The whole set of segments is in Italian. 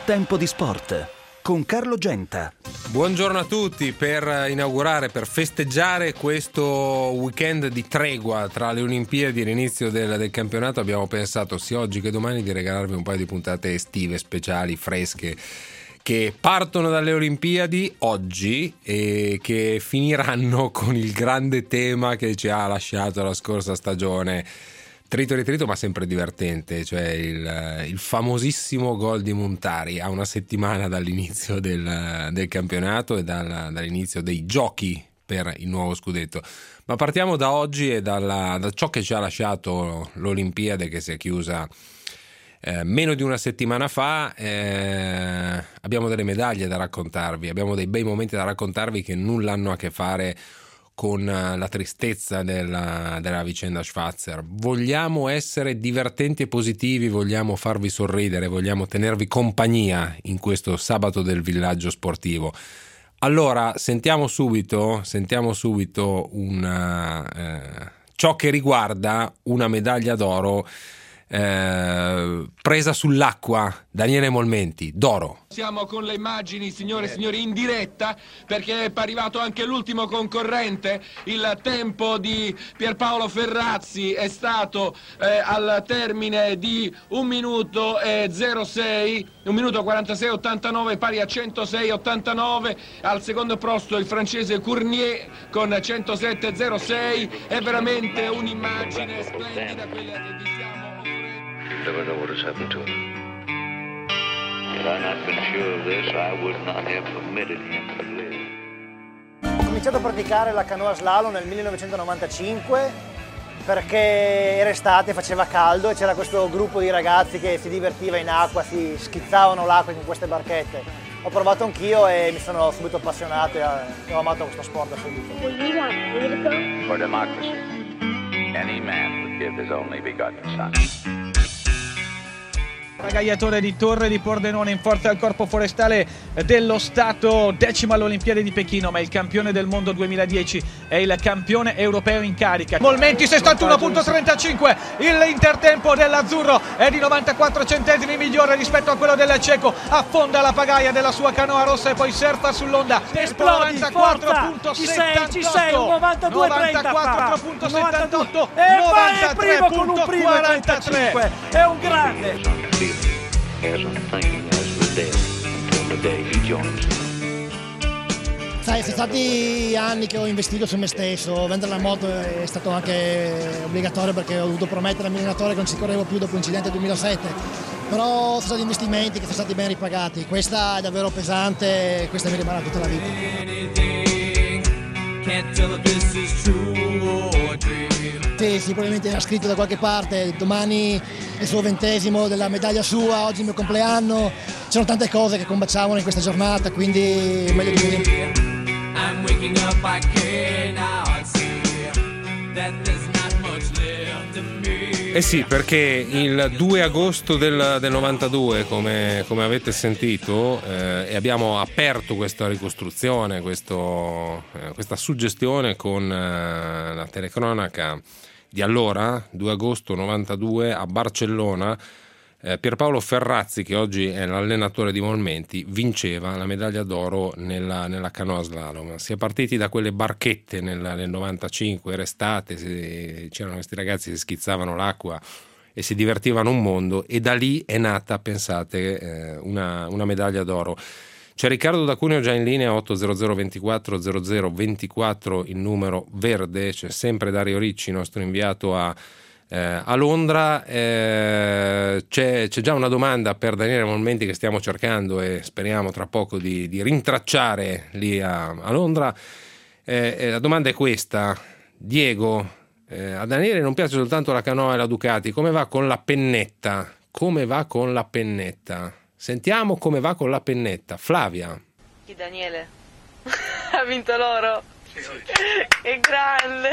Tempo di sport con Carlo Genta. Buongiorno a tutti. Per inaugurare, per festeggiare questo weekend di tregua tra le Olimpiadi e l'inizio del campionato, abbiamo pensato sia oggi che domani di regalarvi un paio di puntate estive, speciali, fresche, che partono dalle Olimpiadi oggi e che finiranno con il grande tema che ci ha lasciato la scorsa stagione. Trito e ritrito, ma sempre divertente, cioè il famosissimo gol di Montari a una settimana dall'inizio del campionato e dall'inizio dei giochi per il nuovo scudetto. Ma partiamo da oggi e da ciò che ci ha lasciato l'Olimpiade, che si è chiusa meno di una settimana fa. Abbiamo delle medaglie da raccontarvi, abbiamo dei bei momenti da raccontarvi che nulla hanno a che fare con la tristezza della vicenda Schwarzer. Vogliamo essere divertenti e positivi, vogliamo farvi sorridere, vogliamo tenervi compagnia in questo sabato del villaggio sportivo. Allora, sentiamo subito ciò che riguarda una medaglia d'oro presa sull'acqua. Daniele Molmenti, d'oro. Siamo con le immagini, signore e signori, in diretta, perché è arrivato anche l'ultimo concorrente. Il tempo di Pierpaolo Ferrazzi è stato al termine di 1 minuto e 06, 1 minuto 46,89, pari a 106,89. Al secondo posto il francese Cournier con 107,06. È veramente un'immagine splendida quella che vi stiamo. Never know what has happened to him. Had I not been sure of this, I would not have permitted him to live. Ho cominciato a praticare la canoa slalom nel 1995 perché era estate, faceva caldo e c'era questo gruppo di ragazzi che si divertiva in acqua, si schizzavano l'acqua con queste barchette. Ho provato anch'io e mi sono subito appassionato e ho amato questo sport da subito. For democracy, any man would give his only begotten son. Ragaiatore di Torre di Pordenone in forza al Corpo Forestale dello Stato, 10º all'Olimpiade di Pechino, ma il campione del mondo 2010 è il campione europeo in carica. Molmenti 61,35, l'intertempo dell'azzurro è di 94 centesimi migliore rispetto a quello del ceco, affonda la pagaia della sua canoa rossa e poi surfa sull'onda. Esplodi, 94,78, ci sei, un 92,30 e vai il primo con un primo 45, è un grande. As unthinking as the dead until the day he joins. Sai, sono stati anni che ho investito su me stesso. Vendere la moto è stato anche obbligatorio perché ho dovuto promettere al mio allenatore che non ci correvo più dopo l'incidente del 2007. Però sono stati investimenti che sono stati ben ripagati. Questa è davvero pesante, questa mi rimarrà tutta la vita. Sì, probabilmente era scritto da qualche parte, domani è il suo 20° della medaglia sua, oggi è il mio compleanno, c'erano tante cose che combaciavano in questa giornata, quindi è meglio di così. Eh sì, perché il 2 agosto del 92, come avete sentito, e abbiamo aperto questa ricostruzione, questa suggestione con la telecronaca di allora, 2 agosto 92 a Barcellona. Pierpaolo Ferrazzi, che oggi è l'allenatore di Molmenti, vinceva la medaglia d'oro nella canoa slalom. Si è partiti da quelle barchette nel 95, era estate, c'erano questi ragazzi che schizzavano l'acqua e si divertivano un mondo, e da lì è nata, pensate, una medaglia d'oro. C'è Riccardo da Cuneo già in linea, 800 24 00 24 il numero verde. C'è sempre Dario Ricci, nostro inviato a Londra. C'è già una domanda per Daniele Molmenti che stiamo cercando e speriamo tra poco di rintracciare lì a Londra. La domanda è questa: Diego, a Daniele non piace soltanto la canoa e la Ducati, come va con la pennetta? Sentiamo come va con la pennetta. Flavia. Chi, Daniele? Ha vinto l'oro? Sì. Che grande!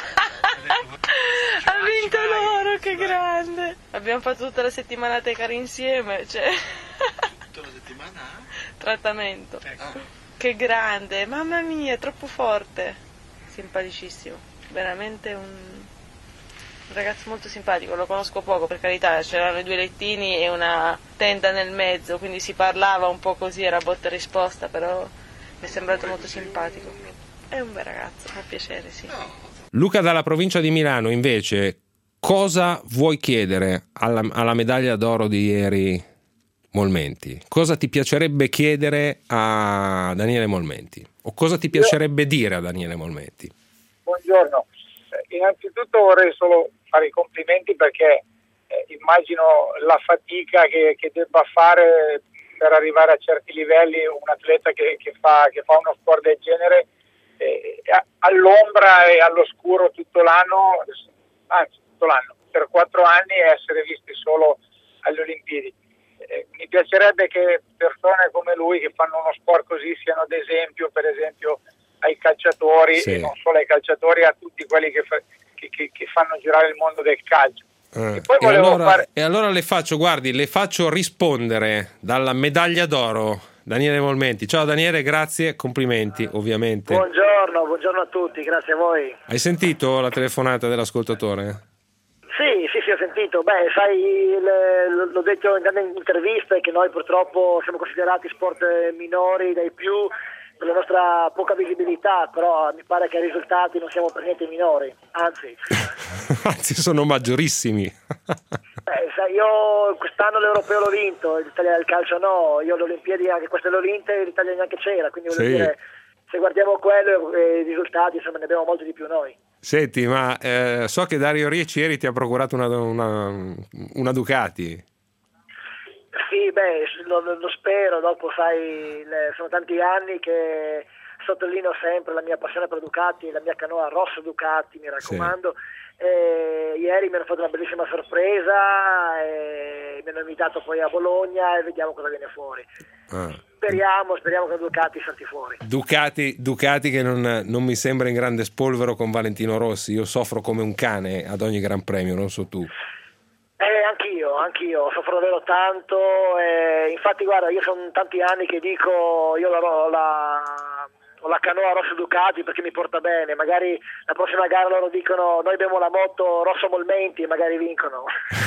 Ha vinto l'oro, che grande! Abbiamo fatto tutta la settimana Tecar insieme, cioè. Tutta la settimana? Trattamento. Che grande, mamma mia, è troppo forte. Simpaticissimo, veramente Un ragazzo molto simpatico, lo conosco poco per carità, c'erano i 2 lettini e una tenda nel mezzo, quindi si parlava un po' così, era botta e risposta, però mi è sembrato molto simpatico. È un bel ragazzo, fa piacere, sì. Luca dalla provincia di Milano, invece, cosa vuoi chiedere alla medaglia d'oro di ieri Molmenti? Cosa ti piacerebbe chiedere a Daniele Molmenti? O cosa ti piacerebbe dire a Daniele Molmenti? Buongiorno, innanzitutto vorrei solo fare i complimenti perché immagino la fatica che debba fare per arrivare a certi livelli un atleta che fa uno sport del genere all'ombra e all'oscuro tutto l'anno, anzi tutto l'anno, per 4 anni e essere visti solo alle Olimpiadi. Mi piacerebbe che persone come lui che fanno uno sport così siano ad esempio, per esempio, ai calciatori, sì, e non solo ai calciatori, a tutti quelli che fanno girare il mondo del calcio. E allora le faccio rispondere dalla medaglia d'oro Daniele Molmenti. Ciao Daniele, grazie, complimenti ovviamente. Buongiorno a tutti, grazie a voi. Hai sentito la telefonata dell'ascoltatore? Sì, ho sentito. Sai, l'ho detto in tante interviste che noi purtroppo siamo considerati sport minori dai più per la nostra poca visibilità, però mi pare che ai risultati non siamo per niente minori, anzi. Anzi, sono maggiorissimi. Sai, io quest'anno l'Europeo l'ho vinto, l'Italia del calcio no, io le Olimpiadi, anche queste le ho vinte, l'Italia neanche c'era, quindi voglio dire, se guardiamo quello i risultati, insomma, ne abbiamo molti di più noi. Senti, ma so che Dario Ricci ieri ti ha procurato una Ducati. Sì, lo spero, dopo sai, sono tanti anni che sottolineo sempre la mia passione per Ducati, la mia canoa rossa Ducati, mi raccomando. Sì. Ieri mi hanno fatto una bellissima sorpresa e mi hanno invitato poi a Bologna e vediamo cosa viene fuori. Speriamo che Ducati salti fuori. Ducati che non mi sembra in grande spolvero con Valentino Rossi. Io soffro come un cane ad ogni Gran Premio, non so tu. Anch'io soffro davvero tanto, infatti guarda, io sono tanti anni che dico io ho la canoa rossa Ducati perché mi porta bene, magari la prossima gara loro dicono noi abbiamo la moto rosso Molmenti e magari vincono.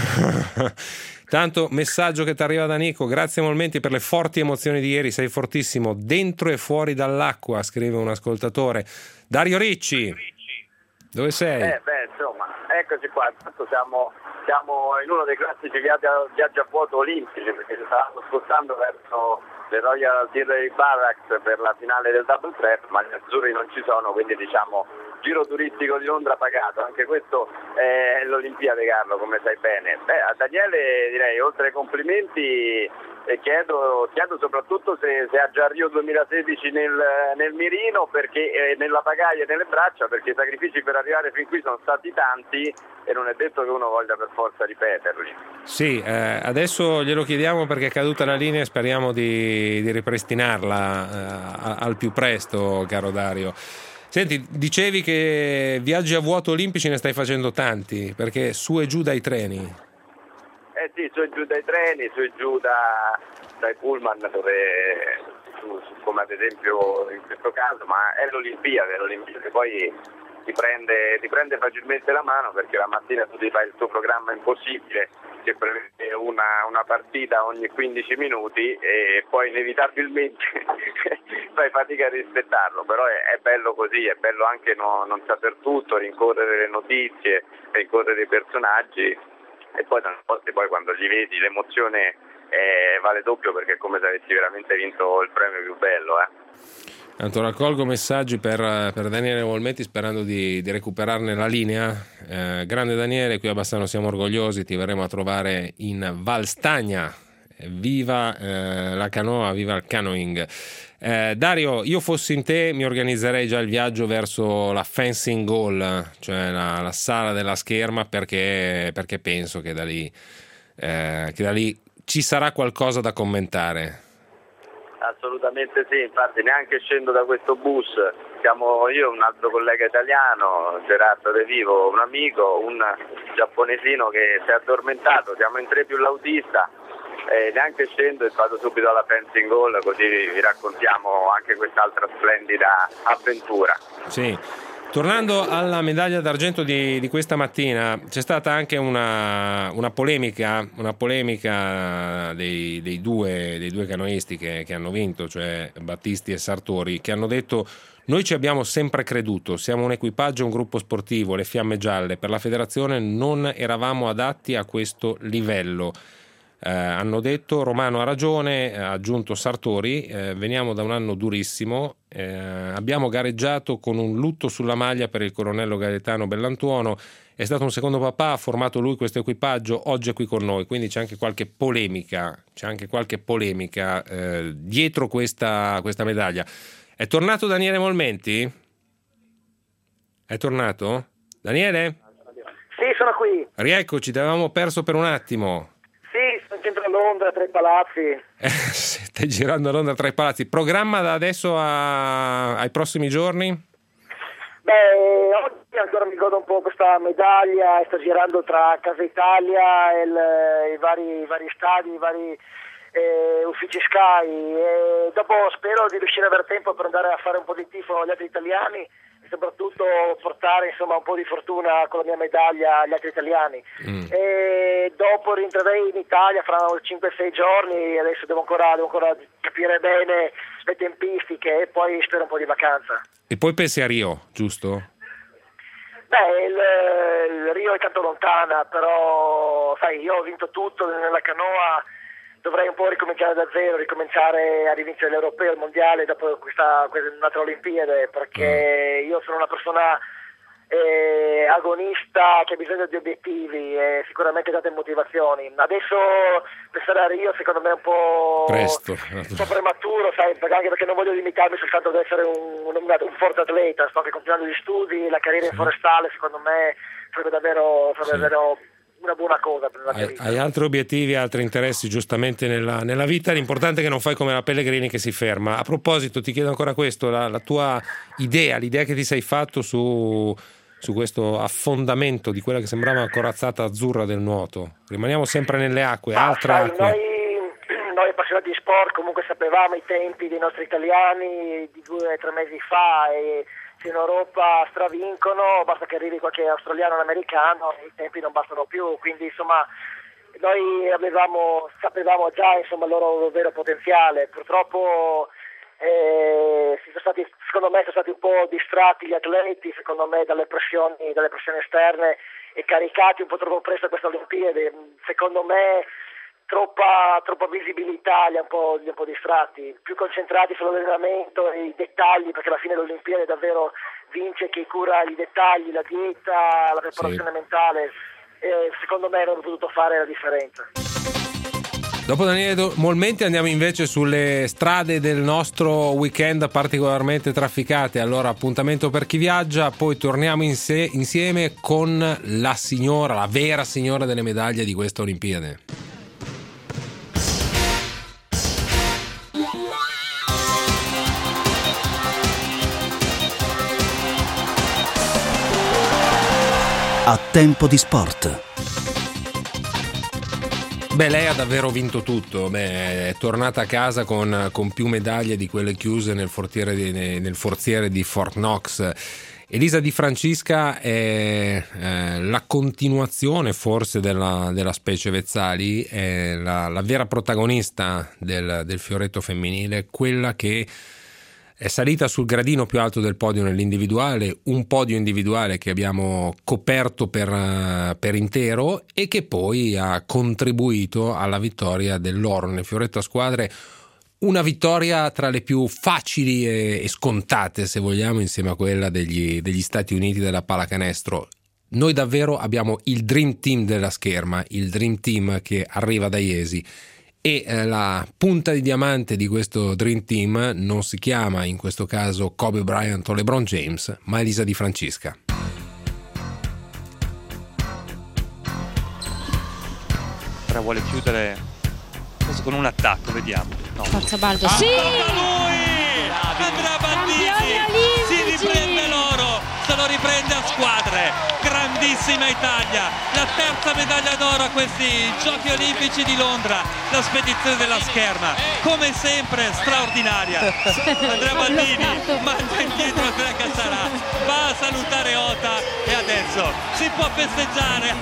Tanto messaggio che ti arriva da Nico: grazie Molmenti per le forti emozioni di ieri, sei fortissimo dentro e fuori dall'acqua, scrive un ascoltatore. Dario Ricci, dove sei? Insomma, eccoci qua, intanto siamo in uno dei classici viaggi a vuoto olimpici, perché ci stavamo spostando verso le Royal Tirrey Barracks per la finale del double trap, ma gli azzurri non ci sono, quindi diciamo giro turistico di Londra pagato. Anche questo è l'Olimpiade, Carlo, come sai bene. A Daniele direi, oltre ai complimenti, chiedo soprattutto se ha già Rio 2016 nel mirino, perché nella pagaia e nelle braccia, perché i sacrifici per arrivare fin qui sono stati tanti e non è detto che uno voglia per forza ripeterli. Sì, adesso glielo chiediamo perché è caduta la linea e speriamo di ripristinarla al più presto, caro Dario. Senti, dicevi che viaggi a vuoto olimpici ne stai facendo tanti, perché su e giù dai treni. Sì, su e giù dai treni, su e giù dai pullman, come ad esempio in questo caso, ma è l'Olimpiade poi ti prende facilmente la mano, perché la mattina tu ti fai il tuo programma impossibile che prevede una partita ogni 15 minuti e poi inevitabilmente fai fatica a rispettarlo, però è bello così, è bello anche non saper tutto, rincorrere le notizie, rincorrere i personaggi, e poi tante volte quando li vedi l'emozione vale doppio, perché è come se avessi veramente vinto il premio più bello. Tanto raccolgo messaggi per Daniele Molmenti sperando di recuperarne la linea. Grande Daniele, qui a Bassano siamo orgogliosi, ti verremo a trovare in Val Stagna. Viva la canoa, viva il canoeing. Dario, io fossi in te mi organizzerei già il viaggio verso la fencing hall, cioè la sala della scherma, perché penso che da lì ci sarà qualcosa da commentare. Assolutamente sì, infatti neanche scendo da questo bus, siamo io e un altro collega italiano, Gerardo De Vivo, un amico, un giapponesino che si è addormentato, siamo in 3 più l'autista, neanche scendo e vado subito alla fencing hall, così vi raccontiamo anche quest'altra splendida avventura. Sì. Tornando alla medaglia d'argento di questa mattina, c'è stata anche una polemica dei due canoisti che hanno vinto, cioè Battisti e Sartori, che hanno detto: noi ci abbiamo sempre creduto, siamo un equipaggio, un gruppo sportivo, le Fiamme Gialle, per la federazione non eravamo adatti a questo livello. Hanno detto, Romano ha ragione, ha aggiunto Sartori, veniamo da un anno durissimo, abbiamo gareggiato con un lutto sulla maglia per il colonnello Gaetano Bellantuono, è stato un secondo papà, ha formato lui questo equipaggio, oggi è qui con noi, quindi c'è anche qualche polemica dietro questa medaglia. È tornato Daniele Molmenti? È tornato? Daniele? Sì, sono qui. Rieccoci, ti avevamo perso per un attimo. Sì, sono in centro a Londra, tra i palazzi. Stai girando a Londra tra i palazzi. Programma da adesso ai prossimi giorni? Beh, oggi ancora mi godo un po' questa medaglia e sto girando tra Casa Italia e i vari stadi, i vari uffici Sky, e dopo spero di riuscire ad avere tempo per andare a fare un po' di tifo agli altri italiani e soprattutto portare insomma un po' di fortuna con la mia medaglia agli altri italiani. E dopo rientrerei in Italia fra 5-6 giorni, adesso devo ancora capire bene le tempistiche e poi spero un po' di vacanza. E poi pensi a Rio, giusto? Beh, il Rio è tanto lontana, però sai, io ho vinto tutto nella canoa, dovrei un po' ricominciare da zero, ricominciare all'inizio dell'Europeo, il Mondiale, dopo questa un'altra Olimpiade, perché io sono una persona agonista che ha bisogno di obiettivi e sicuramente date motivazioni. Adesso pensare a Rio secondo me è un po' presto, un po' prematuro, sai, anche perché non voglio limitarmi soltanto ad essere un forte atleta, sto anche continuando gli studi, la carriera in forestale secondo me sarebbe davvero una buona cosa per la mia vita. Hai altri obiettivi, altri interessi giustamente nella vita, l'importante è che non fai come la Pellegrini che si ferma. A proposito, ti chiedo ancora questo, la tua idea, l'idea che ti sei fatto su questo affondamento di quella che sembrava una corazzata azzurra del nuoto. Rimaniamo sempre nelle acque, altre acque. Noi appassionati di sport comunque sapevamo i tempi dei nostri italiani di 2 o 3 mesi fa, e se in Europa stravincono basta che arrivi qualche australiano o americano e i tempi non bastano più, quindi insomma noi sapevamo già insomma il loro vero potenziale. Purtroppo secondo me sono stati un po' distratti gli atleti, secondo me dalle pressioni esterne, e caricati un po' troppo presto a questa Olimpiade. Secondo me troppa visibilità li ha un po' distratti, più concentrati sull'allenamento e i dettagli, perché alla fine l'Olimpiade davvero vince chi cura i dettagli, la dieta, la preparazione mentale. Secondo me hanno potuto fare la differenza. Dopo Daniele Molmenti andiamo invece sulle strade del nostro weekend particolarmente trafficate, allora appuntamento per chi viaggia, poi torniamo insieme con la vera signora delle medaglie di questa Olimpiade. A tempo di sport. Beh, lei ha davvero vinto tutto. È tornata a casa con più medaglie di quelle chiuse nel forziere di Fort Knox. Elisa Di Francisca è la continuazione forse della specie Vezzali, è la vera protagonista del fioretto femminile, quella che è salita sul gradino più alto del podio nell'individuale, un podio individuale che abbiamo coperto per intero e che poi ha contribuito alla vittoria dell'oro nel fioretto a squadre, una vittoria tra le più facili e scontate, se vogliamo, insieme a quella degli Stati Uniti della pallacanestro. Noi davvero abbiamo il Dream Team della scherma, il Dream Team che arriva da Iesi. E la punta di diamante di questo Dream Team non si chiama in questo caso Kobe Bryant o LeBron James, ma Elisa Di Francisca. Ora vuole chiudere forse con un attacco, vediamo. No. Forza Baldo, sì! Andrea Baldini si riprende l'oro, se lo riprende a squadre. Grandissima Italia, la terza medaglia d'oro a questi Giochi Olimpici di Londra, la spedizione della scherma, come sempre straordinaria. Andrea Baldini manda indietro Andrea Cassarà, va a salutare adesso si può festeggiare.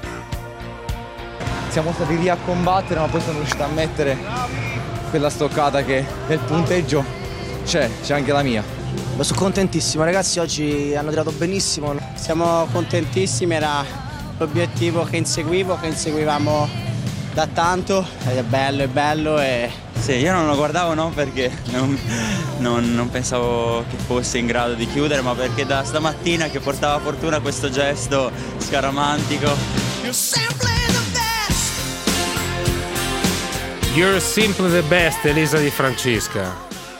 Siamo stati lì a combattere, ma poi sono riuscito a mettere quella stoccata che nel punteggio c'è anche la mia. Sono contentissimo, ragazzi, oggi hanno tirato benissimo. Siamo contentissimi, era l'obiettivo che inseguivamo da tanto, ed è bello e... Sì, io non lo guardavo non perché non pensavo che fosse in grado di chiudere, ma perché da stamattina che portava fortuna questo gesto scaramantico. You're simply the best, Elisa Di Francesca.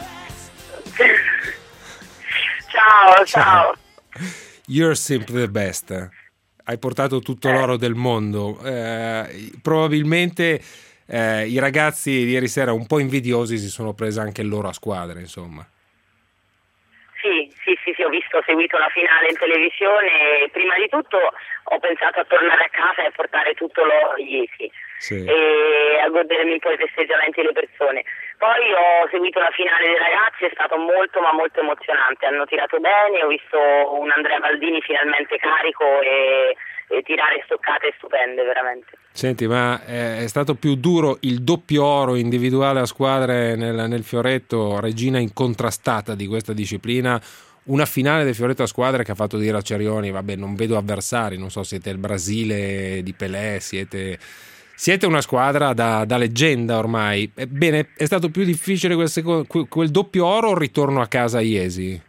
Ciao. You're simply the best. Hai portato tutto l'oro del mondo. Probabilmente i ragazzi di ieri sera un po' invidiosi si sono presi anche il loro a squadra, insomma. Sì, ho seguito la finale in televisione e prima di tutto ho pensato a tornare a casa e portare tutto l'oro di Iesi e a godermi un po' i festeggiamenti delle persone. Poi ho seguito la finale dei ragazzi, è stato molto emozionante, hanno tirato bene, ho visto un Andrea Baldini finalmente carico e tirare stoccate stupende veramente. Senti, ma è stato più duro il doppio oro individuale a squadre nel fioretto, regina incontrastata di questa disciplina, una finale del fioretto a squadre che ha fatto dire a Cerioni, vabbè, non vedo avversari, non so, siete il Brasile di Pelé, siete una squadra da leggenda ormai. Ebbene, è stato più difficile quel doppio oro o il ritorno a casa a Iesi?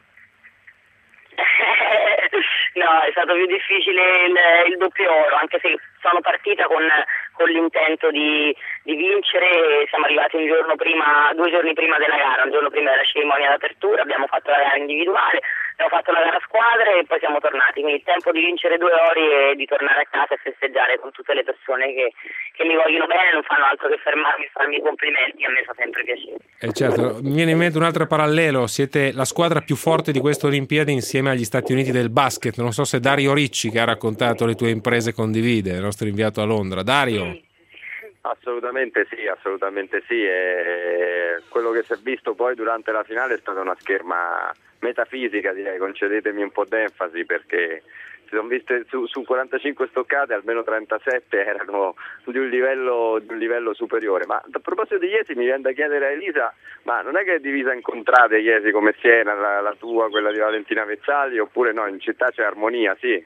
No, è stato più difficile il doppio oro, anche se sono partita con l'intento di vincere. Siamo arrivati 2 giorni prima della gara, un giorno prima della cerimonia d'apertura, abbiamo fatto la gara individuale, abbiamo fatto la gara a squadre e poi siamo tornati, quindi il tempo di vincere 2 ori e di tornare a casa e festeggiare con tutte le persone che mi vogliono bene, non fanno altro che fermarmi e farmi i complimenti, a me fa sempre piacere. Certo, mi viene in mente un altro parallelo, siete la squadra più forte di queste Olimpiadi insieme agli Stati Uniti del basket, non so se Dario Ricci, che ha raccontato le tue imprese, condivide, il nostro inviato a Londra. Dario? Assolutamente sì, e quello che si è visto poi durante la finale è stata una scherma metafisica, direi, concedetemi un po' d'enfasi, perché si sono viste su 45 stoccate almeno 37 erano di un livello superiore. Ma a proposito di Iesi mi viene da chiedere a Elisa, ma non è che è divisa in contrade Iesi come Siena, la tua, quella di Valentina Vezzali, oppure no, in città c'è armonia, sì?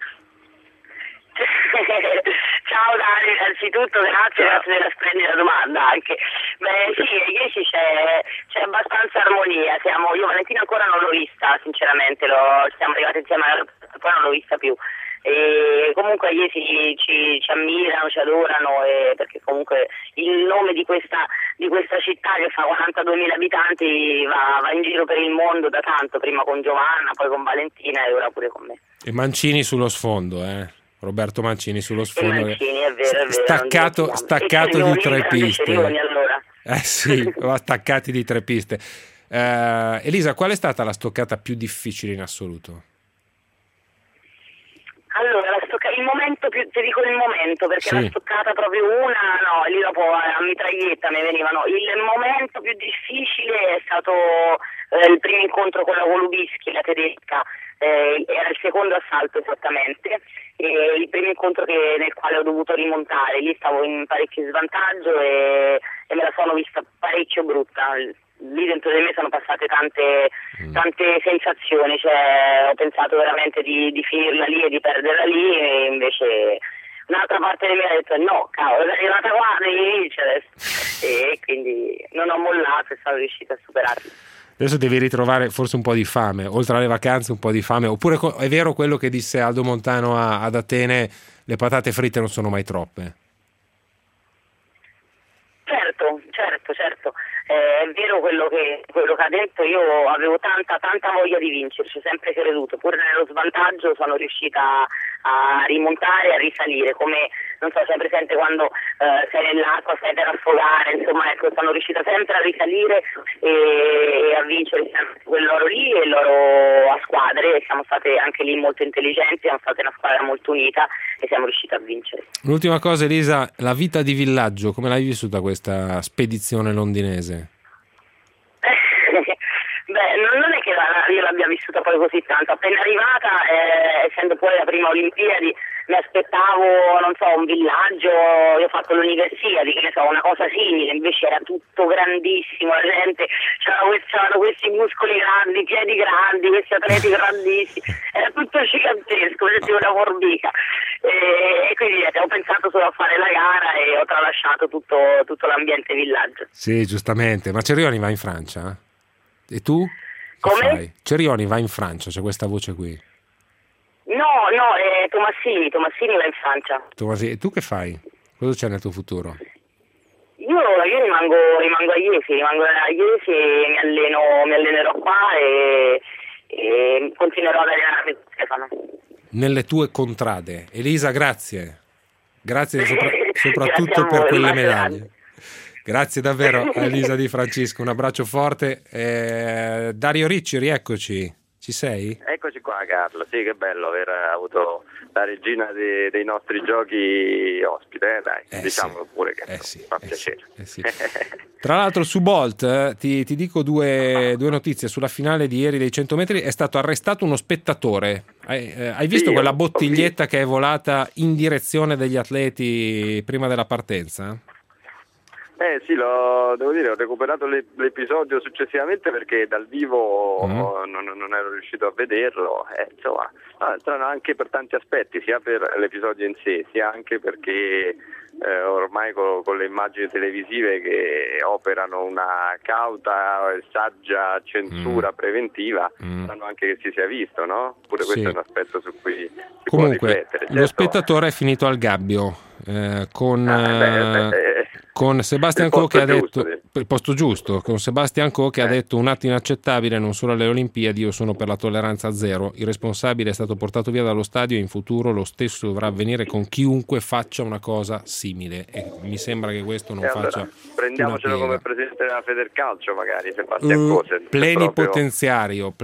Ciao Dario, innanzitutto grazie della splendida domanda anche. Beh sì, Iesi c'è abbastanza armonia, io Valentina ancora non l'ho vista sinceramente, siamo arrivati insieme, poi non l'ho vista più. E comunque a Iesi ci ammirano, ci adorano, perché comunque il nome di questa città che fa 42.000 abitanti va in giro per il mondo da tanto, prima con Giovanna, poi con Valentina e ora pure con me. E Mancini sullo sfondo, Roberto Mancini sullo sfondo. Mancini, è vero, staccato di 3 piste. Allora. Sì, staccati di 3 piste. Elisa, qual è stata la stoccata più difficile in assoluto? Allora, il momento ti dico il momento, perché la stoccata proprio lì dopo a mitraglietta mi venivano. Il momento più difficile è stato il primo incontro con la Golubischi, la tedesca, era il secondo assalto esattamente, il primo incontro nel quale ho dovuto rimontare, lì stavo in parecchio svantaggio e me la sono vista parecchio brutta. Lì dentro di me sono passate tante sensazioni, ho pensato veramente di finirla lì e di perderla lì, e invece un'altra parte di me ha detto no, cavolo, è arrivata qua, devi vincere adesso. E quindi non ho mollato e sono riuscita a superarli. Adesso devi ritrovare forse un po' di fame, oltre alle vacanze un po' di fame, oppure è vero quello che disse Aldo Montano ad Atene, le patate fritte non sono mai troppe? Certo. È vero quello che ha detto, io avevo tanta voglia di vincere, ci ho sempre creduto, pur nello svantaggio sono riuscita a rimontare, a risalire, come non so, sei presente quando sei nell'acqua, stai per affogare, insomma, ecco, sono riuscita sempre a risalire e a vincere quell'oro lì e l'oro a squadre, e siamo state anche lì molto intelligenti, siamo state una squadra molto unita e siamo riusciti a vincere. L'ultima cosa, Elisa, la vita di villaggio, come l'hai vissuta questa spedizione londinese? Beh, non è che io la l'abbia vissuta poi così tanto. Appena arrivata, essendo poi la prima Olimpiadi, mi aspettavo, non so, un villaggio, io ho fatto l'università, che ne so, una cosa simile, invece era tutto grandissimo, la gente c'erano questi muscoli grandi, piedi grandi, questi atleti grandissimi, era tutto gigantesco, sentivo una formica. E quindi ho pensato solo a fare la gara e ho tralasciato tutto l'ambiente villaggio. Sì, giustamente, ma Cerioni va in Francia? E tu? Come? Fai? Cerioni va in Francia, c'è questa voce qui. No, Tomassini va in Francia. Tomasini, e tu che fai? Cosa c'è nel tuo futuro? Io rimango a Iesi, e mi allenerò qua e continuerò ad allenarmi con Stefano. Nelle tue contrade. Elisa, grazie soprattutto per quelle medaglie. Grazie davvero a Elisa Di Francesco, un abbraccio forte. Dario Ricci, rieccoci. Ci sei? Eccoci qua, Carlo. Sì, che bello aver avuto la regina dei nostri giochi ospite, dai, diciamolo pure che fa piacere. Sì. Tra l'altro su Bolt ti dico due notizie. Sulla finale di ieri dei 100 metri è stato arrestato uno spettatore. Hai visto quella bottiglietta che è volata in direzione degli atleti prima della partenza? Sì, devo dire, ho recuperato l'episodio successivamente perché dal vivo non ero riuscito a vederlo, insomma, anche per tanti aspetti, sia per l'episodio in sé, sia anche perché ormai con le immagini televisive che operano una cauta e saggia censura preventiva, sanno anche che si sia visto, no? Pure questo è un aspetto su cui si può riflettere. Lo spettatore è finito al gabbio con Sebastian Coe che ha detto il posto giusto, con Sebastian Coe che ha detto un atto inaccettabile non solo alle Olimpiadi, io sono per la tolleranza zero, il responsabile è stato portato via dallo stadio e in futuro lo stesso dovrà avvenire con chiunque faccia una cosa simile, e mi sembra che questo non faccia prendiamocelo come presidente della Federcalcio magari Sebastian Coe, plenipotenziario.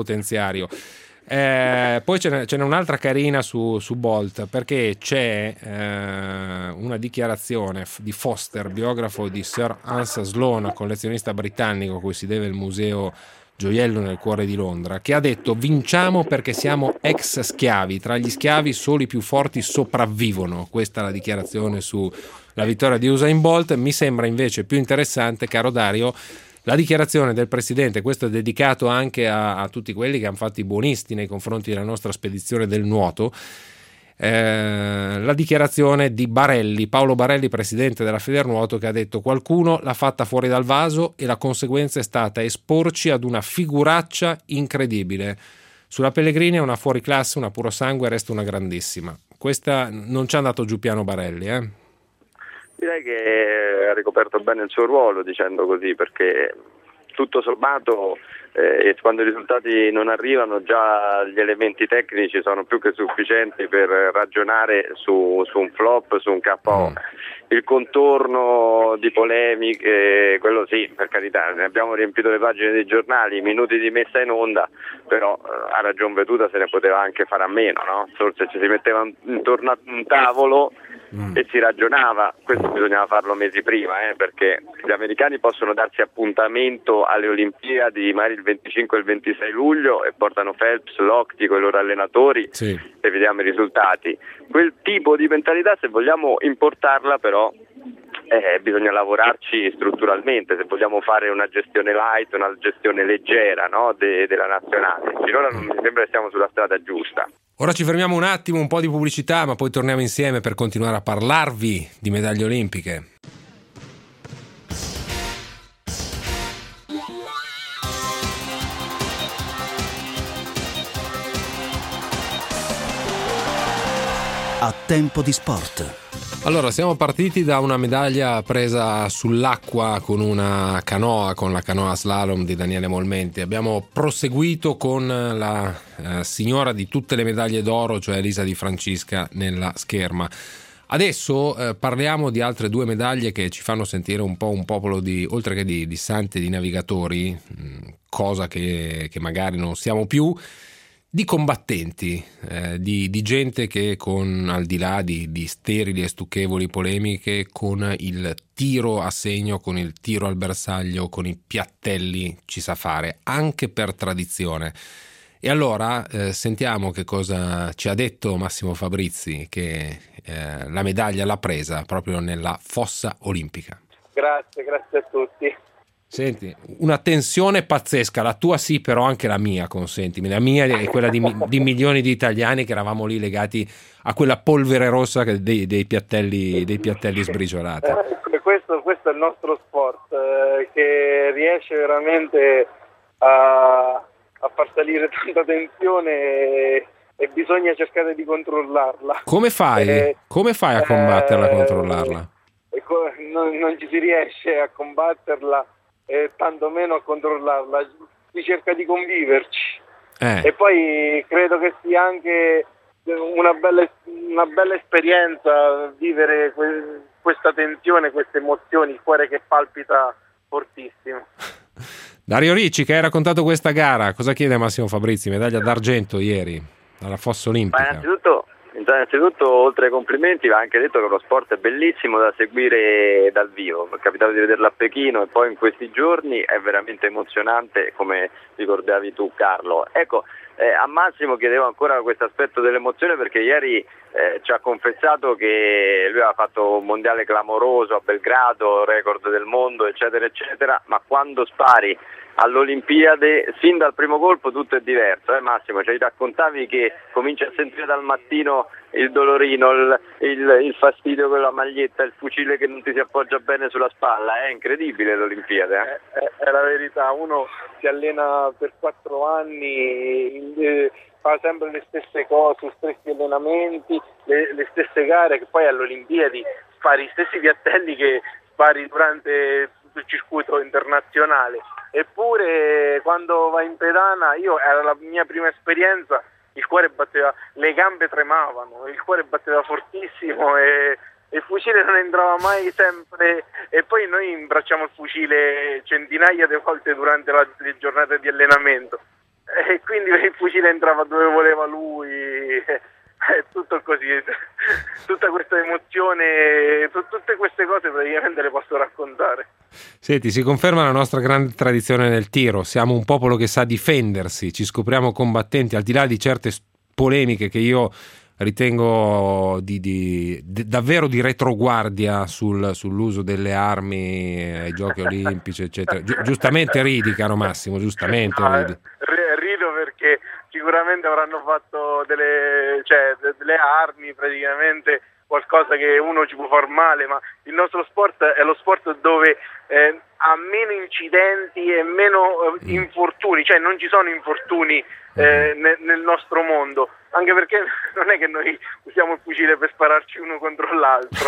Poi ce n'è un'altra carina su Bolt, perché c'è una dichiarazione di Foster, biografo di Sir Hans Sloane, collezionista britannico a cui si deve il museo Gioiello nel cuore di Londra, che ha detto: vinciamo perché siamo ex schiavi, tra gli schiavi solo i più forti sopravvivono. Questa è la dichiarazione sulla vittoria di Usain Bolt. Mi sembra invece più interessante, caro Dario, la dichiarazione del presidente. Questo è dedicato anche a tutti quelli che hanno fatto i buonisti nei confronti della nostra spedizione del nuoto. La dichiarazione di Paolo Barelli, presidente della Federnuoto, che ha detto: qualcuno l'ha fatta fuori dal vaso e la conseguenza è stata esporci ad una figuraccia incredibile. Sulla Pellegrini è una fuoriclasse, una puro sangue, resta una grandissima. Questa non ci è andato giù piano Barelli, Direi che ha ricoperto bene il suo ruolo dicendo così, perché tutto sommato quando i risultati non arrivano già gli elementi tecnici sono più che sufficienti per ragionare su un flop, su un KO. Il contorno di polemiche, quello sì, per carità, ne abbiamo riempito le pagine dei giornali, minuti di messa in onda, però a ragion veduta se ne poteva anche fare a meno, no? Forse ci si metteva intorno a un tavolo e si ragionava. Questo bisognava farlo mesi prima, perché gli americani possono darsi appuntamento alle Olimpiadi magari il 25 e il 26 luglio e portano Phelps, Lochte con i loro allenatori e vediamo i risultati. Quel tipo di mentalità, se vogliamo importarla, però bisogna lavorarci strutturalmente, se vogliamo fare una gestione light, una gestione leggera, no? della nazionale. Finora non mi sembra che siamo sulla strada giusta. Ora ci fermiamo un attimo, un po' di pubblicità, ma poi torniamo insieme per continuare a parlarvi di medaglie olimpiche. A tempo di sport. Allora, siamo partiti da una medaglia presa sull'acqua con la canoa slalom di Daniele Molmenti. Abbiamo proseguito con la signora di tutte le medaglie d'oro, cioè Elisa Di Francesca, nella scherma. Adesso parliamo di altre due medaglie che ci fanno sentire un po' un popolo oltre che di santi e di navigatori, cosa che magari non siamo più, di combattenti, di gente che al di là di sterili e stucchevoli polemiche, con il tiro a segno, con il tiro al bersaglio, con i piattelli ci sa fare, anche per tradizione. E allora sentiamo che cosa ci ha detto Massimo Fabrizi, che la medaglia l'ha presa proprio nella fossa olimpica. Grazie a tutti. Senti, una tensione pazzesca, la tua sì, però anche la mia, consentimi. La mia è quella di milioni di italiani che eravamo lì legati a quella polvere rossa dei piattelli sbriciolati. Questo è il nostro sport, che riesce veramente a far salire tanta tensione e bisogna cercare di controllarla. Come fai a combatterla, a controllarla? Non ci si riesce a combatterla e tantomeno a controllarla, si cerca di conviverci. E poi credo che sia anche una bella esperienza vivere questa tensione, queste emozioni, il cuore che palpita fortissimo. Dario Ricci, che hai raccontato questa gara, cosa chiede Massimo Fabrizi? Medaglia d'argento ieri alla fossa olimpica. Innanzitutto, oltre ai complimenti, va anche detto che lo sport è bellissimo da seguire dal vivo. Mi è capitato di vederlo a Pechino e poi in questi giorni è veramente emozionante, come ricordavi tu, Carlo. Ecco, a Massimo chiedevo ancora questo aspetto dell'emozione, perché ieri ci ha confessato che lui aveva fatto un mondiale clamoroso a Belgrado, record del mondo, eccetera, eccetera, ma quando spari all'Olimpiade, sin dal primo colpo tutto è diverso, Massimo? Cioè, raccontavi che cominci a sentire dal mattino il dolorino, il fastidio con la maglietta, il fucile che non ti si appoggia bene sulla spalla, è incredibile l'Olimpiade. È la verità, uno si allena per 4 anni, fa sempre le stesse cose, stessi allenamenti, le stesse gare, che poi alle Olimpiadi spari gli stessi piattelli che spari durante tutto il circuito internazionale. Eppure quando vai in pedana, era la mia prima esperienza, il cuore batteva, le gambe tremavano, il cuore batteva fortissimo e il fucile non entrava mai sempre, e poi noi imbracciamo il fucile centinaia di volte durante le giornate di allenamento e quindi il fucile entrava dove voleva lui. È tutto così, tutta questa emozione, tutte queste cose praticamente le posso raccontare. Senti, si conferma la nostra grande tradizione nel tiro, siamo un popolo che sa difendersi, ci scopriamo combattenti, al di là di certe polemiche che io ritengo davvero di retroguardia sull'uso delle armi ai giochi olimpici, eccetera. Giustamente ridi, caro Massimo, giustamente ridi. Rido perché sicuramente avranno fatto delle armi, praticamente qualcosa che uno ci può far male, ma il nostro sport è lo sport dove ha meno incidenti e meno infortuni, cioè non ci sono infortuni nel nostro mondo, anche perché non è che noi usiamo il fucile per spararci uno contro l'altro,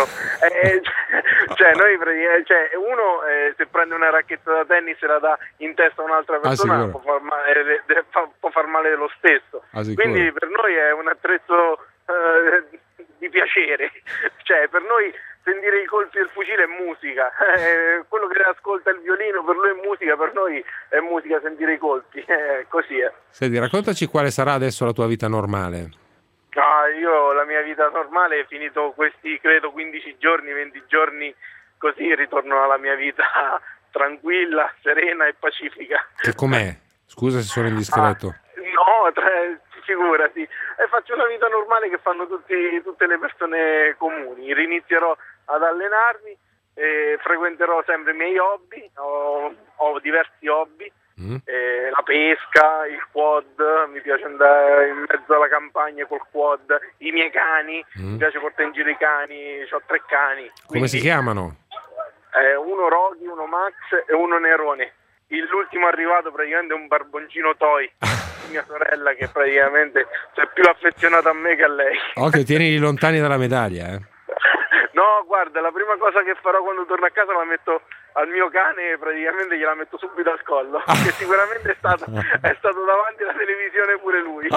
uno se prende una racchetta da tennis e la dà in testa a un'altra persona può far male lo stesso, quindi per noi è un attrezzo di piacere, cioè per noi sentire i colpi del fucile è musica, quello che ascolta il violino per lui è musica, per noi è musica sentire i colpi, così è. Senti, raccontaci quale sarà adesso la tua vita normale. Io la mia vita normale è finito questi credo 15 giorni, 20 giorni, così ritorno alla mia vita tranquilla, serena e pacifica. Che com'è? Scusa se sono indiscreto. Figurati, faccio una vita normale che fanno tutte le persone comuni. Rinizierò ad allenarmi, frequenterò sempre i miei hobby, ho diversi hobby, la pesca, il quad, mi piace andare in mezzo alla campagna col quad, i miei cani, mi piace portare in giro i cani, ho 3 cani. Come si chiamano? Uno Roghi, uno Max e uno Nerone. L'ultimo arrivato praticamente è un barboncino toy, mia sorella, che praticamente è più affezionata a me che a lei. Occhio, tienili lontani dalla medaglia, No, guarda, la prima cosa che farò quando torno a casa la metto al mio cane e praticamente gliela metto subito al collo, che sicuramente è stato davanti alla televisione pure lui.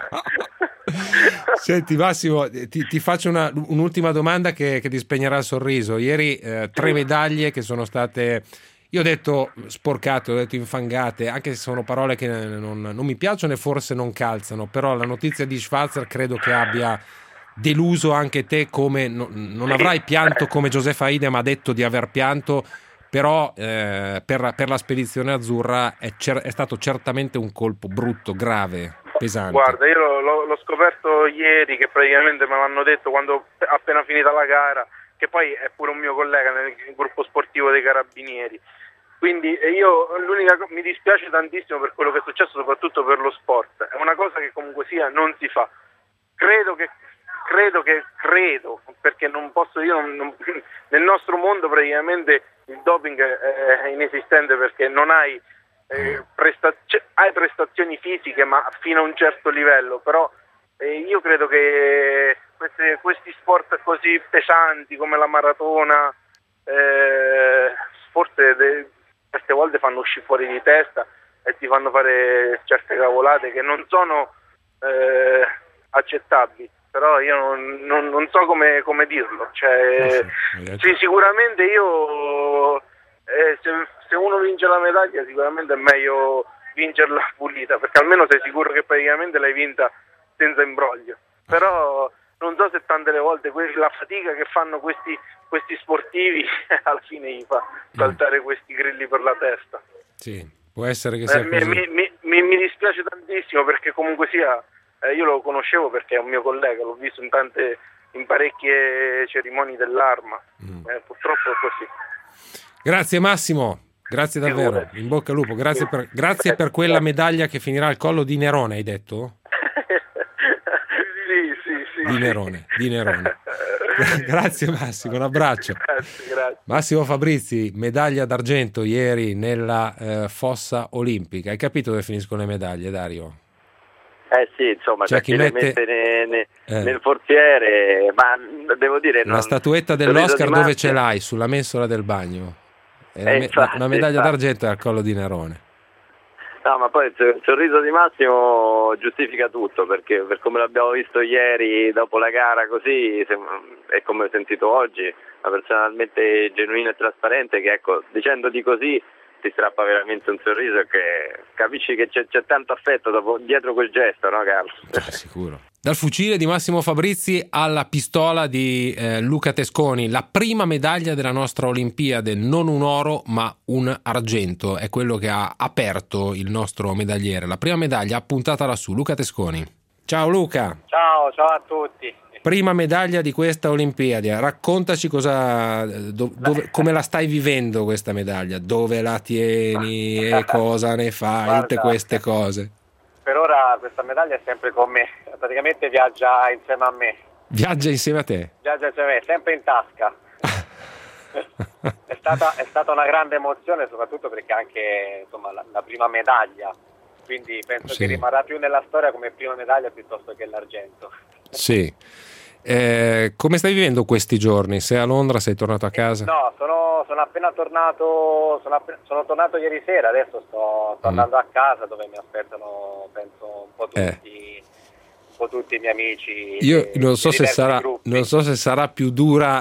Senti Massimo, ti faccio un'ultima domanda che ti spegnerà il sorriso. Ieri 3 medaglie che sono state Io ho detto sporcate, ho detto infangate, anche se sono parole che non mi piacciono e forse non calzano, però la notizia di Schwarzer credo che abbia deluso anche te, come non avrai pianto come Josefa Idem ha detto di aver pianto, però per la spedizione azzurra è stato certamente un colpo brutto, grave, pesante. Guarda, io l'ho scoperto ieri, che praticamente me l'hanno detto quando appena finita la gara, che poi è pure un mio collega nel gruppo sportivo dei Carabinieri. Quindi mi dispiace tantissimo per quello che è successo, soprattutto per lo sport. È una cosa che comunque sia non si fa. Credo, perché non posso nel nostro mondo praticamente il doping è inesistente, perché non hai hai prestazioni fisiche, ma fino a un certo livello, però io credo che questi sport così pesanti come la maratona forse certe volte fanno uscire fuori di testa e ti fanno fare certe cavolate che non sono accettabili. Però io non so come dirlo, cioè, sì, sicuramente io se uno vince la medaglia sicuramente è meglio vincerla pulita, perché almeno sei sicuro che praticamente l'hai vinta senza imbroglio. Però non so se tante le volte la fatica che fanno questi sportivi alla fine gli fa saltare questi grilli per la testa. Sì, può essere che sia così. Mi dispiace tantissimo, perché comunque sia io lo conoscevo perché è un mio collega, l'ho visto in parecchie cerimonie dell'arma. Purtroppo è così. Grazie Massimo, grazie davvero, in bocca al lupo, grazie per quella medaglia che finirà al collo di Nerone, hai detto? Sì. Di Nerone. Grazie Massimo, un abbraccio. Grazie. Massimo Fabrizi, medaglia d'argento ieri nella fossa olimpica. Hai capito dove finiscono le medaglie, Dario? Sì, insomma, cioè, chi le mette nel forziere, ma devo dire... La statuetta dell'Oscar dove ce l'hai? Sulla mensola del bagno. Una medaglia d'argento è al collo di Nerone. No, ma poi il sorriso di Massimo giustifica tutto, perché per come l'abbiamo visto ieri dopo la gara così, e come ho sentito oggi, una persona talmente genuina e trasparente che, ecco, dicendoti così ti strappa veramente un sorriso, che capisci che c'è tanto affetto dietro quel gesto, no Carlo? Sicuro. Dal fucile di Massimo Fabrizi alla pistola di Luca Tesconi, la prima medaglia della nostra Olimpiade, non un oro ma un argento, è quello che ha aperto il nostro medagliere. La prima medaglia appuntata lassù, Luca Tesconi. Ciao Luca. Ciao a tutti. Prima medaglia di questa Olimpiade, raccontaci come la stai vivendo questa medaglia, dove la tieni e cosa ne fai, tutte queste cose. Per ora questa medaglia è sempre con me, praticamente viaggia insieme a me. Viaggia insieme a te? Viaggia insieme a me, sempre in tasca. È stata una grande emozione, soprattutto perché anche insomma la prima medaglia, quindi penso che rimarrà più nella storia come prima medaglia piuttosto che l'argento. Sì. Come stai vivendo questi giorni? Sei a Londra, sei tornato a casa? No, sono appena tornato, sono tornato ieri sera, adesso sto andando a casa dove mi aspettano, penso, un po' tutti i miei amici. Io non so se sarà più dura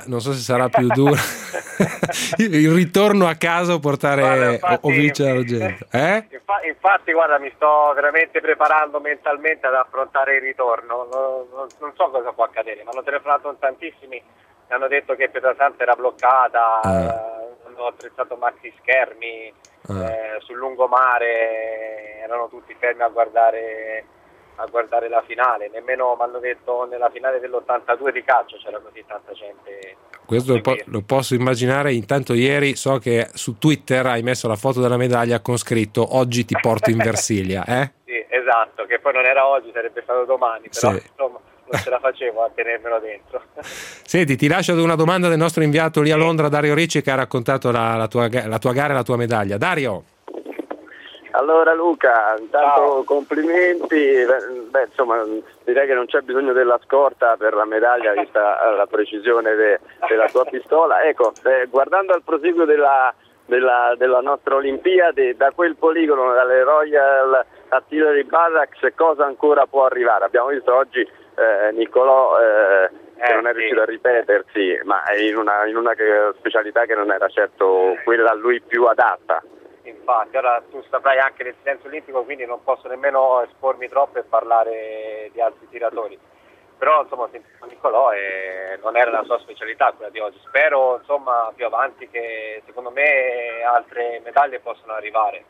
il ritorno a casa o portare o vincere l'argento. Infatti guarda, mi sto veramente preparando mentalmente ad affrontare il ritorno. Non so cosa può accadere, mi hanno telefonato tantissimi, mi hanno detto che Pietrasanta era bloccata, hanno attrezzato maxi schermi sul lungomare, erano tutti fermi a guardare la finale. Nemmeno mi hanno detto nella finale dell'82 di calcio c'era così tanta gente. Questo lo posso immaginare. Intanto ieri so che su Twitter hai messo la foto della medaglia con scritto "Oggi ti porto in Versilia", Sì, esatto, che poi non era oggi, sarebbe stato domani, però insomma non ce la facevo a tenermelo dentro. Senti, ti lascio ad una domanda del nostro inviato lì a Londra, Dario Ricci, che ha raccontato la tua gara e la tua medaglia. Dario. Allora Luca, intanto complimenti, insomma direi che non c'è bisogno della scorta per la medaglia vista la precisione della tua pistola. Ecco, guardando al proseguo della nostra Olimpiade, da quel poligono, dalle Royal Artillery Barracks, cosa ancora può arrivare? Abbiamo visto oggi Niccolò che non è riuscito a ripetersi, ma in una specialità che non era certo quella a lui più adatta. Infatti, ora tu saprai anche del silenzio olimpico, quindi non posso nemmeno espormi troppo e parlare di altri tiratori. Però insomma Niccolò non era la sua specialità quella di oggi. Spero insomma più avanti che secondo me altre medaglie possono arrivare.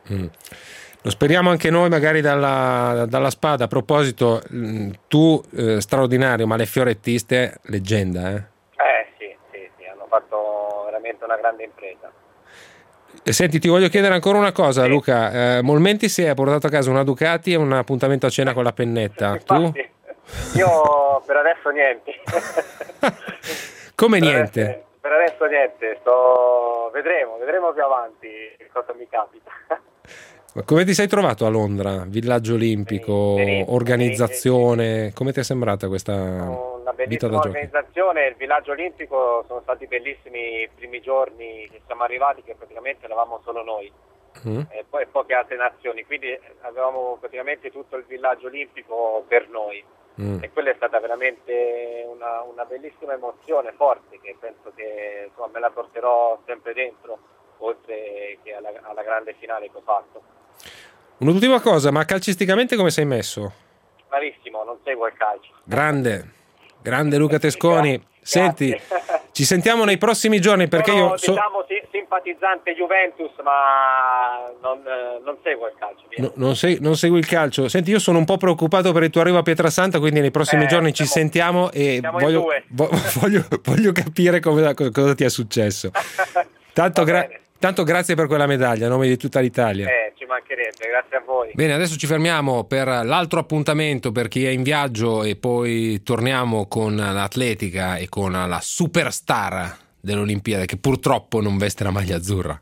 Lo speriamo anche noi, magari dalla spada. A proposito, tu straordinario, ma le fiorettiste leggenda, Sì, hanno fatto veramente una grande impresa. Senti, ti voglio chiedere ancora una cosa, Luca. Molmenti si è portato a casa una Ducati e un appuntamento a cena con la pennetta. Infatti, tu? Io per adesso niente. Come niente? Per adesso niente, vedremo più avanti cosa mi capita. Ma come ti sei trovato a Londra? Villaggio olimpico, organizzazione, come ti è sembrata questa una vita da bellissima gioco? organizzazione, il villaggio olimpico sono stati bellissimi i primi giorni che siamo arrivati, che praticamente eravamo solo noi e poi poche altre nazioni, quindi avevamo praticamente tutto il villaggio olimpico per noi e quella è stata veramente una bellissima emozione forte che penso che insomma, me la porterò sempre dentro, oltre che alla grande finale che ho fatto. Un'ultima cosa, ma calcisticamente come sei messo? Malissimo, non seguo il calcio. Grande Luca Tesconi. Grazie. Senti, ci sentiamo nei prossimi giorni perché sono, io diciamo simpatizzante Juventus, ma non seguo il calcio. Non segui il calcio. Senti, io sono un po' preoccupato per il tuo arrivo a Pietrasanta, quindi nei prossimi giorni ci sentiamo e voglio capire cosa ti è successo. Tanto grazie per quella medaglia a nome di tutta l'Italia. Ci mancherebbe, grazie a voi. Bene, adesso ci fermiamo per l'altro appuntamento per chi è in viaggio e poi torniamo con l'atletica e con la superstar dell'Olimpiade che purtroppo non veste la maglia azzurra.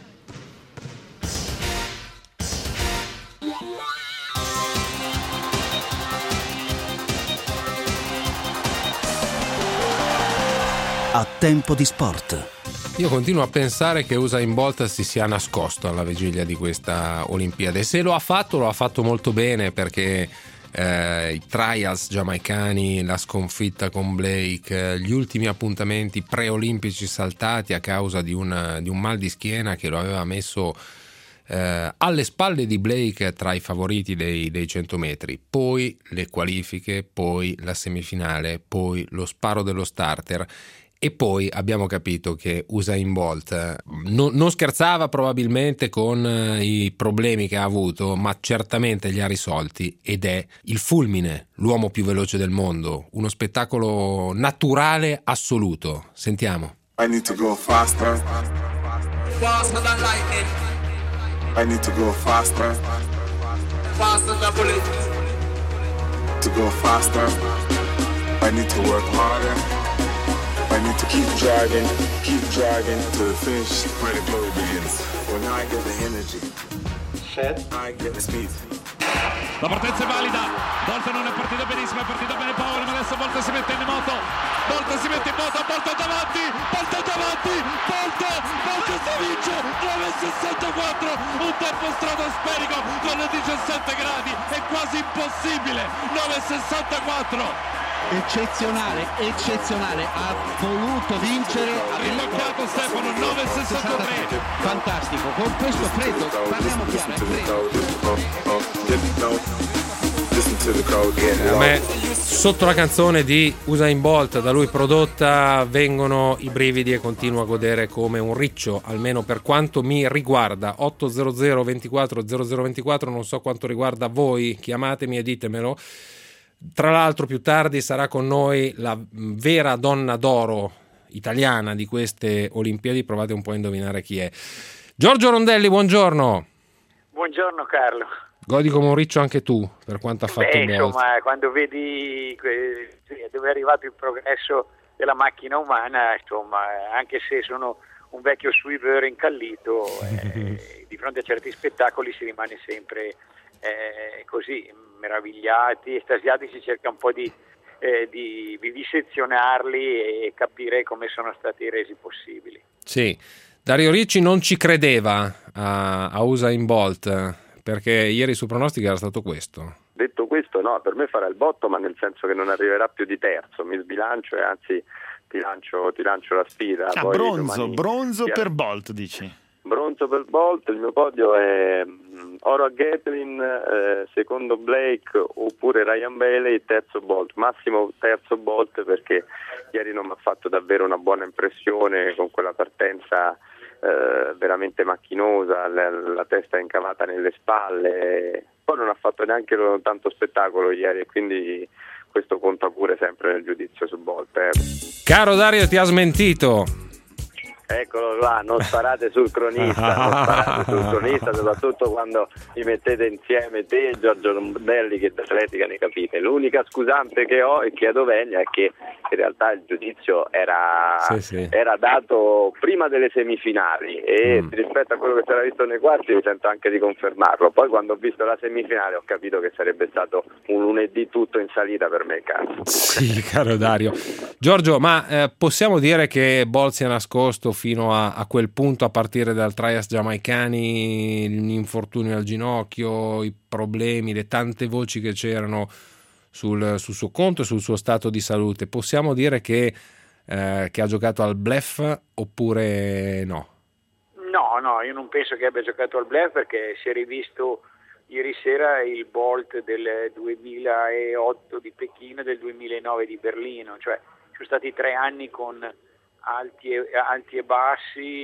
A tempo di sport. Io continuo a pensare che Usain Bolt si sia nascosto alla vigilia di questa Olimpiade. Se lo ha fatto molto bene, perché i trials giamaicani, la sconfitta con Blake, gli ultimi appuntamenti preolimpici saltati a causa di un mal di schiena che lo aveva messo alle spalle di Blake tra i favoriti dei 100 metri, poi le qualifiche, poi la semifinale, poi lo sparo dello starter. E poi abbiamo capito che Usain Bolt non scherzava probabilmente con i problemi che ha avuto, ma certamente li ha risolti ed è il fulmine, l'uomo più veloce del mondo, uno spettacolo naturale assoluto. Sentiamo. I need to go faster. Faster than lightning. I need to go faster. Faster than bullet. To go faster, I need to work harder. I need to keep driving to the finish where the glory begins. When I get the energy, I get the speed. La partenza è valida, Bolt non è partito benissimo, è partito bene Paolo, ma adesso Bolt si mette in moto, Bolt è davanti, Bolt si vince, 9.64, un tempo stratosferico con 17 gradi, è quasi impossibile, 9.64. Eccezionale, ha voluto vincere, ha ribloccato Stefano, 9.63, fantastico, con questo freddo, parliamo chiaro, è freddo. A me sotto la canzone di Usain Bolt da lui prodotta vengono i brividi e continuo a godere come un riccio, almeno per quanto mi riguarda. 800 24 0024, non so quanto riguarda voi, chiamatemi e ditemelo. Tra l'altro più tardi sarà con noi la vera donna d'oro italiana di queste Olimpiadi, provate un po' a indovinare chi è. Giorgio Rondelli, buongiorno. Buongiorno Carlo. Godi come un riccio anche tu per quanto ha fatto Bolt. Insomma, quando vedi dove è arrivato il progresso della macchina umana, insomma, anche se sono un vecchio sweeper incallito, di fronte a certi spettacoli si rimane sempre così meravigliati, estasiati, si cerca un po' di dissezionarli e capire come sono stati resi possibili. Sì, Dario Ricci non ci credeva a Usain Bolt, perché ieri il suo pronostico era stato questo. Detto questo, no, per me farà il botto, ma nel senso che non arriverà più di terzo, mi sbilancio e anzi ti lancio la sfida. Poi bronzo per Bolt, dici? Bronzo per Bolt, il mio podio è oro a Gatlin, secondo Blake oppure Ryan Bailey, terzo Bolt, massimo terzo Bolt, perché ieri non mi ha fatto davvero una buona impressione con quella partenza veramente macchinosa, la testa incavata nelle spalle, poi non ha fatto neanche tanto spettacolo ieri, quindi questo conta pure sempre nel giudizio su Bolt. Caro Dario, ti ha smentito. Eccolo là, non sparate sul cronista, soprattutto quando li mettete insieme te e Giorgio Rondelli, che d'atletica ne capite. L'unica scusante che ho e chiedo venia è che in realtà il giudizio era dato prima delle semifinali e rispetto a quello che si era visto nei quarti mi sento anche di confermarlo. Poi quando ho visto la semifinale ho capito che sarebbe stato un lunedì tutto in salita per me, cazzo. Sì, caro Dario. Giorgio, ma possiamo dire che Bolt si è nascosto fino a quel punto, a partire dal Trias giamaicani, l'infortunio al ginocchio, i problemi, le tante voci che c'erano sul suo conto e sul suo stato di salute? Possiamo dire che ha giocato al bluff oppure no? No, io non penso che abbia giocato al bluff, perché si è rivisto ieri sera il Bolt del 2008 di Pechino e del 2009 di Berlino, cioè sono stati 3 anni con alti e bassi,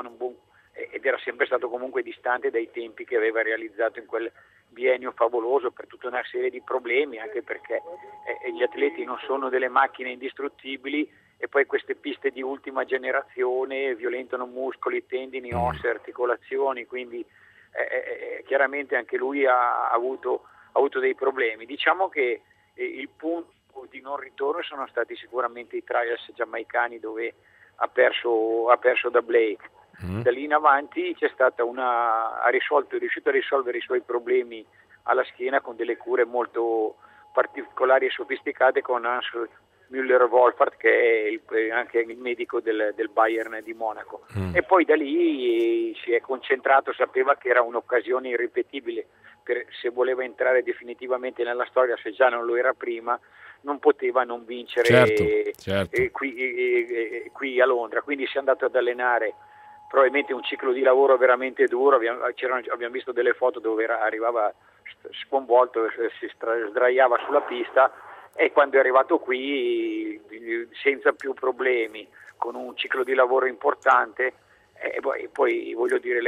ed era sempre stato comunque distante dai tempi che aveva realizzato in quel biennio favoloso, per tutta una serie di problemi, anche perché gli atleti non sono delle macchine indistruttibili, e poi queste piste di ultima generazione violentano muscoli, tendini, ossa, articolazioni, quindi chiaramente anche lui ha avuto dei problemi. Diciamo che il punto di non ritorno sono stati sicuramente i trials giamaicani, dove ha perso da Blake. Da lì in avanti c'è stata è riuscito a risolvere i suoi problemi alla schiena con delle cure molto particolari e sofisticate con Hans Müller-Wolfart, che è anche il medico del Bayern di Monaco. E poi da lì si è concentrato, sapeva che era un'occasione irripetibile se voleva entrare definitivamente nella storia, se già non lo era prima, non poteva non vincere certo. Qui a Londra, quindi si è andato ad allenare probabilmente un ciclo di lavoro veramente duro. Abbiamo visto delle foto dove arrivava sconvolto, si sdraiava sulla pista, e quando è arrivato qui senza più problemi, con un ciclo di lavoro importante, e poi voglio dire,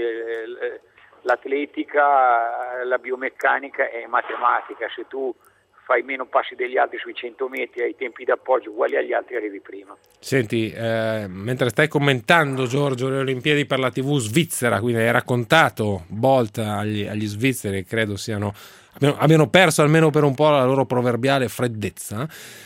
l'atletica, la biomeccanica è matematica. Se tu fai meno passi degli altri sui 100 metri, ai tempi d'appoggio uguali agli altri, arrivi prima. Senti, mentre stai commentando, Giorgio, le Olimpiadi per la TV svizzera, quindi hai raccontato Bolt agli svizzeri, credo abbiano perso almeno per un po' la loro proverbiale freddezza.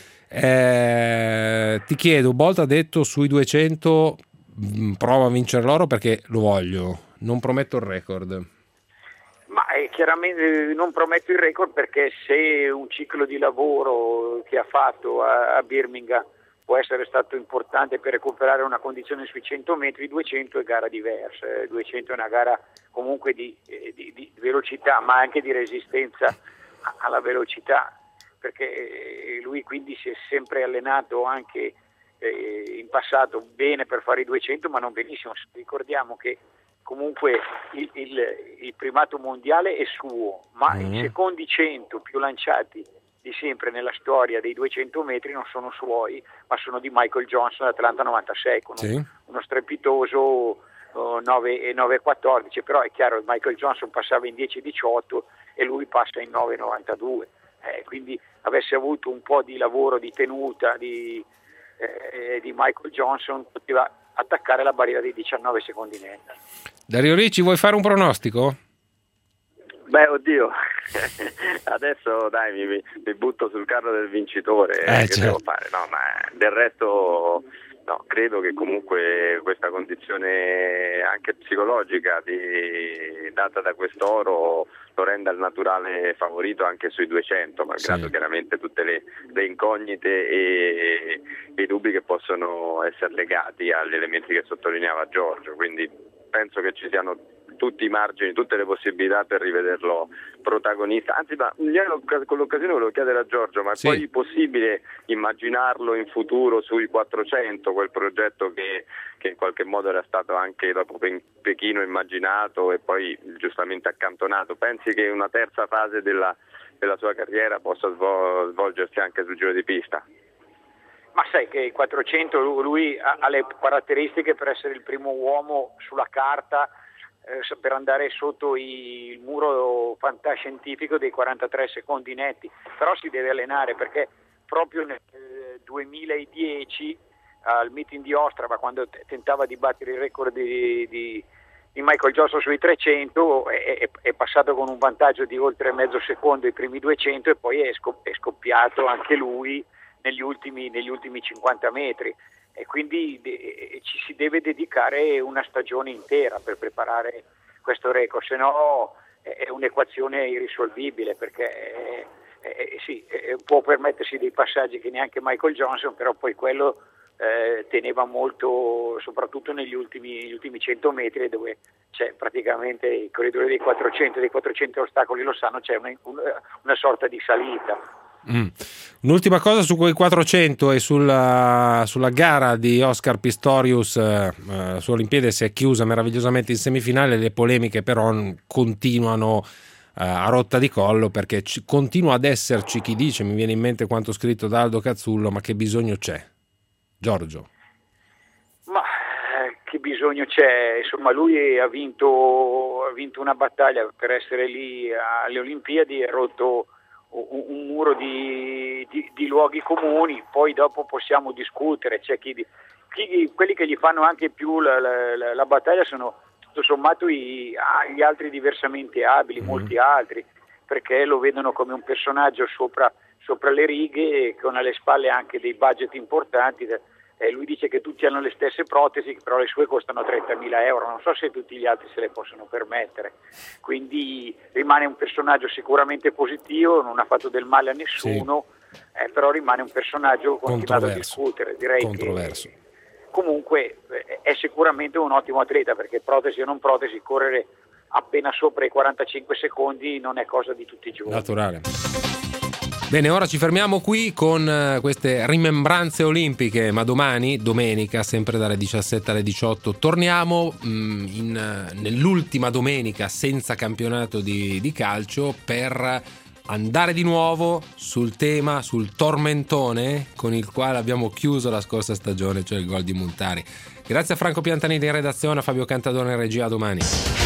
Ti chiedo, Bolt ha detto sui 200 prova a vincere l'oro perché lo voglio, non prometto il record. Ma chiaramente non prometto il record, perché se un ciclo di lavoro che ha fatto a Birmingham può essere stato importante per recuperare una condizione sui 100 metri, 200 è gara diversa. 200 è una gara comunque di velocità, ma anche di resistenza alla velocità, perché lui quindi si è sempre allenato anche in passato bene per fare i 200, ma non benissimo. Ricordiamo che comunque il primato mondiale è suo, ma i secondi 100 più lanciati di sempre nella storia dei 200 metri non sono suoi, ma sono di Michael Johnson Atlanta 96 con uno strepitoso 9,14, però è chiaro, Michael Johnson passava in 10,18 e lui passa in 9,92, quindi avesse avuto un po' di lavoro di tenuta di Michael Johnson, poteva attaccare la barriera dei 19 secondi netta. Dario Ricci, vuoi fare un pronostico? Beh, oddio, adesso dai, mi butto sul carro del vincitore, che devo fare? No, ma del resto no, credo che comunque questa condizione anche psicologica data da quest'oro lo renda il naturale favorito anche sui 200, malgrado chiaramente tutte le incognite e i dubbi che possono essere legati agli elementi che sottolineava Giorgio, quindi penso che ci siano tutti i margini, tutte le possibilità per rivederlo protagonista. Anzi, ma con l'occasione volevo chiedere a Giorgio, ma è poi possibile immaginarlo in futuro sui 400, quel progetto che in qualche modo era stato anche dopo Pechino immaginato e poi giustamente accantonato? Pensi che una terza fase della sua carriera possa svolgersi anche sul giro di pista? Ma sai che il 400 lui ha le caratteristiche per essere il primo uomo sulla carta, per andare sotto il muro fantascientifico dei 43 secondi netti, però si deve allenare, perché proprio nel 2010 al meeting di Ostrava, quando tentava di battere il record di Michael Johnson sui 300, è passato con un vantaggio di oltre mezzo secondo i primi 200 e poi è scoppiato anche lui negli ultimi 50 metri, e quindi ci si deve dedicare una stagione intera per preparare questo record, se no è un'equazione irrisolvibile, perché può permettersi dei passaggi che neanche Michael Johnson, però poi quello teneva molto, soprattutto negli ultimi 100 metri, dove c'è praticamente i corridori dei 400 ostacoli, lo sanno, c'è una sorta di salita. Un'ultima cosa su quei 400 e sulla gara di Oscar Pistorius su Olimpiade. Si è chiusa meravigliosamente in semifinale, le polemiche però continuano a rotta di collo, perché continua ad esserci chi dice, mi viene in mente quanto scritto da Aldo Cazzullo, ma che bisogno c'è? Giorgio? Ma che bisogno c'è? Insomma, lui ha vinto una battaglia per essere lì alle Olimpiadi, ha rotto un muro di luoghi comuni. Poi dopo possiamo discutere, c'è quelli che gli fanno anche più la battaglia sono tutto sommato gli altri diversamente abili, molti altri, perché lo vedono come un personaggio sopra le righe, con alle spalle anche dei budget importanti. Lui dice che tutti hanno le stesse protesi, però le sue costano 30.000 euro, non so se tutti gli altri se le possono permettere, quindi rimane un personaggio sicuramente positivo, non ha fatto del male a nessuno, però rimane un personaggio continuato a discutere, direi controverso. Che comunque è sicuramente un ottimo atleta, perché protesi o non protesi, correre appena sopra i 45 secondi non è cosa di tutti i giorni. Naturale. Bene, ora ci fermiamo qui con queste rimembranze olimpiche, ma domenica, sempre dalle 17 alle 18, torniamo nell'ultima domenica senza campionato di calcio, per andare di nuovo sul tormentone con il quale abbiamo chiuso la scorsa stagione, cioè il gol di Montari. Grazie a Franco Piantanini in redazione, a Fabio Cantadone in regia, a domani.